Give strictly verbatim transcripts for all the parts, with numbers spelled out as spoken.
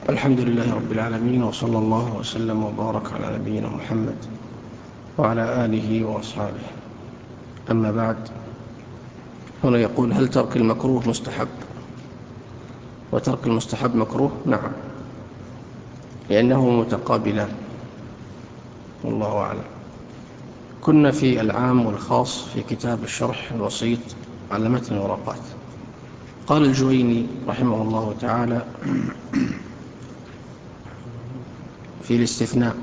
الحمد لله رب العالمين، وصلى الله وسلم وبارك على نبينا محمد وعلى آله وأصحابه. أما بعد، هنا يقول: هل ترك المكروه مستحب؟ وترك المستحب مكروه؟ نعم، لأنه متقابلان، والله أعلم. كنا في العام والخاص في كتاب الشرح الوسيط على متن الورقات. قال الجويني رحمه الله تعالى في الاستثناء: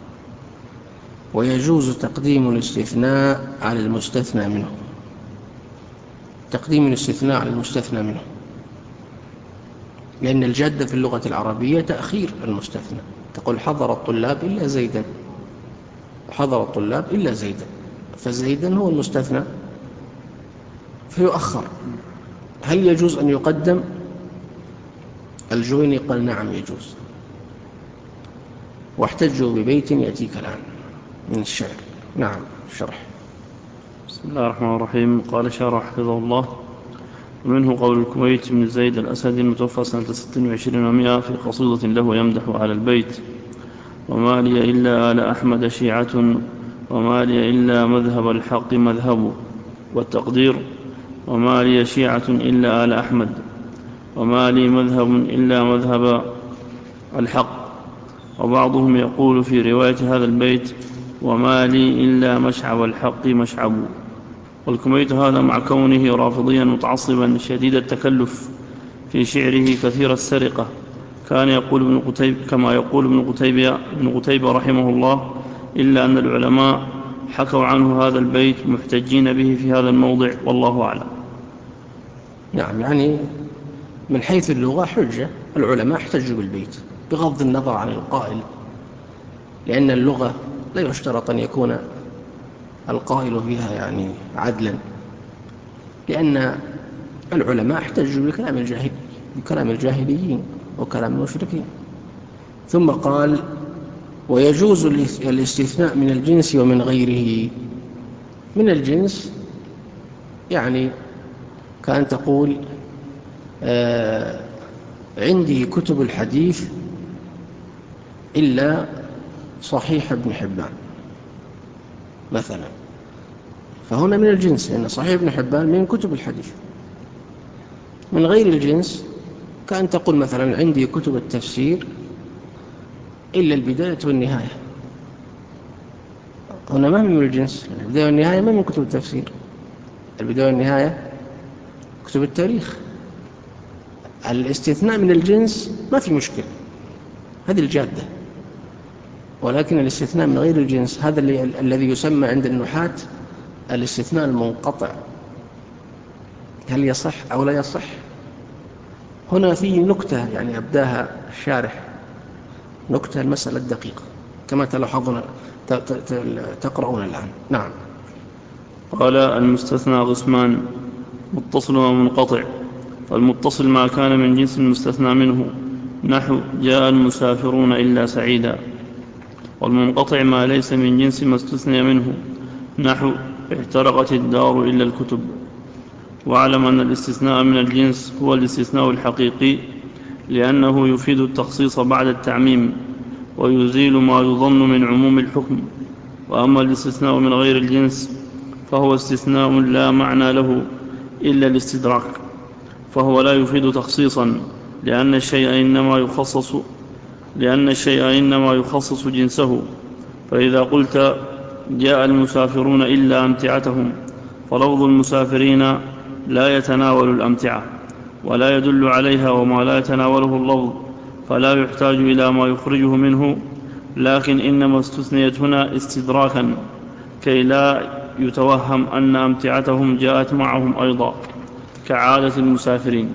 ويجوز تقديم الاستثناء على المستثنى منه. تقديم الاستثناء على المستثنى منه، لأن الجادة في اللغة العربية تأخير المستثنى. تقول: حضر الطلاب إلا زيدا، حضر الطلاب إلا زيدا، فزيدا هو المستثنى فيؤخر. هل يجوز أن يقدم؟ الجويني قال: نعم يجوز، واحتجوا ببيت يأتيك الآن من الشعر. نعم، الشرح. بسم الله الرحمن الرحيم. قال شارح حفظه الله: ومنه قول الكويت بن زيد الأسدي المتوفى سنة ست وعشرين ومائة في قصيدة له يمدح على البيت: وما لي إلا آل أحمد شيعة، وما لي إلا مذهب الحق مذهب. والتقدير: وما لي شيعة إلا آل أحمد، وما لي مذهب إلا مذهب الحق. وبعضهم يقول في رواية هذا البيت: وما لي إلا مشعب الحق مشعب. والكميت هذا مع كونه رافضيا متعصبا شديد التكلف في شعره كثير السرقة، كان يقول ابن قتيب كما يقول ابن قتيبة, ابن قتيبة رحمه الله: إلا أن العلماء حكوا عنه هذا البيت محتجين به في هذا الموضع، والله أعلم. نعم، يعني من حيث اللغة حجة، العلماء احتجوا بالبيت بغض النظر عن القائل، لأن اللغة لا يشترط أن يكون القائل فيها يعني عدلا، لأن العلماء احتجوا بكلام الجاهل بكلام الجاهليين وكلام المشركين. ثم قال: ويجوز الاستثناء من الجنس ومن غيره. من الجنس يعني كأن تقول: آه عندي كتب الحديث إلا صحيح ابن حبان مثلا، فهنا من الجنس، لأن صحيح ابن حبان من كتب الحديث. من غير الجنس كأن تقول مثلا: عندي كتب التفسير إلا البداية والنهاية. هنا ما من الجنس، البداية والنهاية ما من كتب التفسير، البداية والنهاية كتب التاريخ. الاستثناء من الجنس ما في مشكلة، هذه الجادة. ولكن الاستثناء من غير الجنس هذا اللي الذي يسمى عند النحاة الاستثناء المنقطع، هل يصح أو لا يصح؟ هنا في نكتة يعني أبداها الشارح، نكتة المسألة الدقيقة كما تلاحظون تقرؤون الآن. نعم. قال: المستثنى قسمان: متصل ومنقطع. فالمتصل ما كان من جنس المستثنى منه، نحو: جاء المسافرون إلا سعيدا. والمنقطع ما ليس من جنس ما استثنى منه، نحو: احترقت الدار إلا الكتب. واعلم أن الاستثناء من الجنس هو الاستثناء الحقيقي، لأنه يفيد التخصيص بعد التعميم، ويزيل ما يظن من عموم الحكم. وأما الاستثناء من غير الجنس فهو استثناء لا معنى له إلا الاستدراك، فهو لا يفيد تخصيصا، لأن الشيء إنما يخصص لأن الشيء إنما يخصص جنسه. فإذا قلت: جاء المسافرون إلا أمتعتهم، فلفظ المسافرين لا يتناول الأمتعة ولا يدل عليها، وما لا يتناوله اللفظ فلا يحتاج إلى ما يخرجه منه، لكن إنما استثنيت هنا استدراكا كي لا يتوهم أن أمتعتهم جاءت معهم أيضا كعادة المسافرين.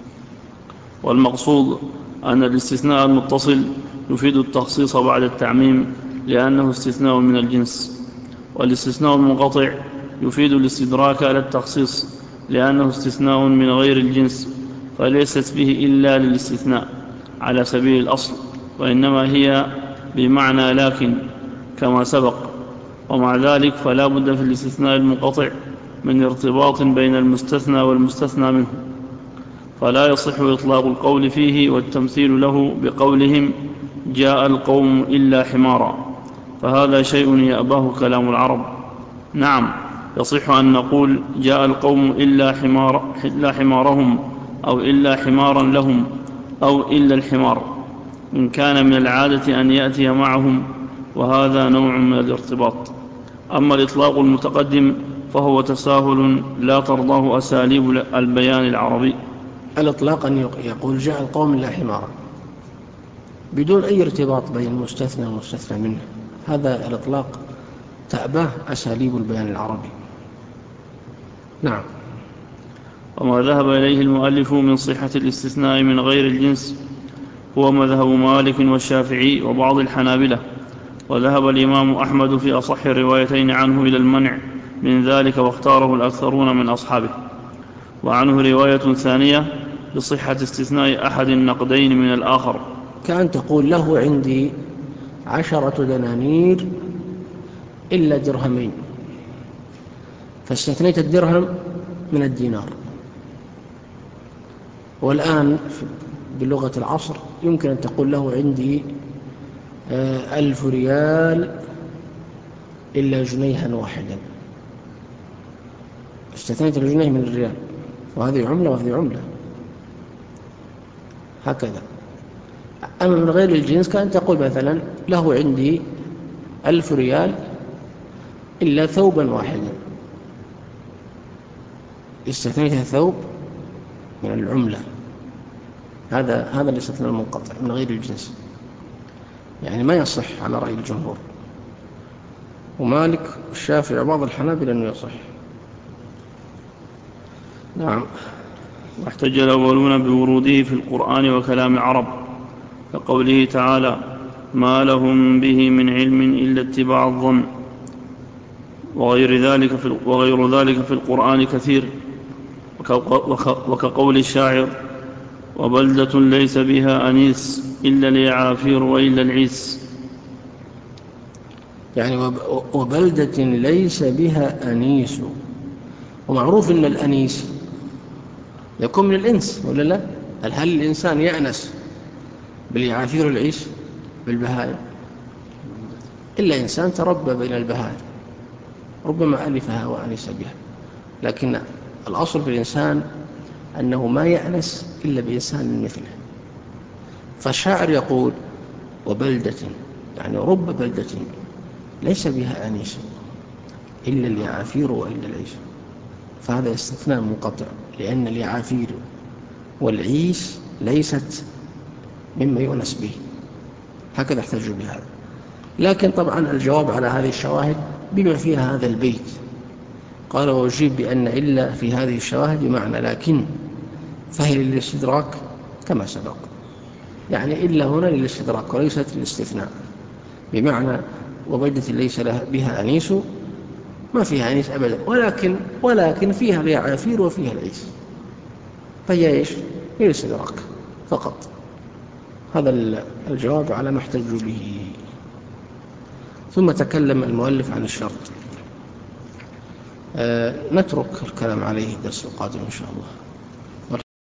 والمقصود أن الاستثناء المتصل يفيد التخصيص بعد التعميم، لأنه استثناء من الجنس. والاستثناء المنقطع يفيد الاستدراك على التخصيص، لأنه استثناء من غير الجنس، فليست به إلا للاستثناء على سبيل الأصل، وإنما هي بمعنى لكن كما سبق. ومع ذلك فلا بد في الاستثناء المنقطع من ارتباط بين المستثنى والمستثنى منه، فلا يصح إطلاق القول فيه والتمثيل له بقولهم جاء القوم إلا حمارا، فهذا شيء يأباه كلام العرب. نعم، يصح أن نقول جاء القوم إلا, حمار إلا حمارهم، أو إلا حمارا لهم، أو إلا الحمار، إن كان من العادة أن يأتي معهم، وهذا نوع من الارتباط. أما الإطلاق المتقدم فهو تساهل لا ترضاه أساليب البيان العربي. الإطلاق أن يقول جاء القوم إلا حمارا بدون أي ارتباط بين المستثنى والمستثنى منه، هذا الإطلاق تأباه أساليب البيان العربي. نعم. وما ذهب إليه المؤلف من صحة الاستثناء من غير الجنس هو مذهب مالك والشافعي وبعض الحنابلة، وذهب الإمام أحمد في أصح الروايتين عنه إلى المنع من ذلك، واختاره الأكثرون من أصحابه. وعنه رواية ثانية بصحة استثناء أحد النقدين من الآخر، كأن تقول له عندي عشرة دنانير إلا درهمين، فاستثنيت الدرهم من الدينار. والآن بلغة العصر يمكن أن تقول له عندي ألف ريال إلا جنيها واحدا، استثنيت الجنيه من الريال، وهذه عملة وهذه عملة، هكذا. أما من غير الجنس كأن تقول مثلا له عندي ألف ريال إلا ثوبا واحدا، استثنيت الثوب من العملة، هذا هذا الاستثناء المنقطع من غير الجنس، يعني ما يصح على رأي الجمهور، ومالك والشافعي وبعض الحنابلة أنه يصح. نعم. واحتج الأولون بوروده في القرآن وكلام العرب، كقوله تعالى ما لهم به من علم إلا اتباع الظن، وغير ذلك في, وغير ذلك في القرآن كثير، وكقول الشاعر وبلدة ليس بها أنيس إلا اليعافير وإلا العيس، يعني وبلدة ليس بها أنيس، ومعروف أن الأنيس يكون من الإنس ولا لا؟ هل الإنسان يأنس باليعافير والعيس بالبهائم؟ إلا إنسان تربى بين البهائم ربما ألفها وأنس بها، لكن الأصل في الإنسان أنه ما يأنس إلا بإنسان مثله. فالشاعر يقول وبلدة، يعني رب بلدة ليس بها أنيس إلا اليعافير وإلا العيس، فهذا استثناء منقطع، لأن اليعافير والعيس ليست مما يؤنس به، هكذا احتج بهذا. لكن طبعا الجواب على هذه الشواهد بما فيها هذا البيت، قال وأجيب بأن إلا في هذه الشواهد بمعنى لكن، فهي للاستدراك كما سبق، يعني إلا هنا للاستدراك وليست للاستثناء، بمعنى وبلدة ليس لها بها أنيس، ما فيها أنيس أبدا، ولكن ولكن فيها اليعافير وفيها العيس، فهي إيش؟ هي الاستدراك فقط. هذا الجواب على ما احتجوا به. ثم تكلم المؤلف عن الشرط، أه نترك الكلام عليه الدرس القادم إن شاء الله.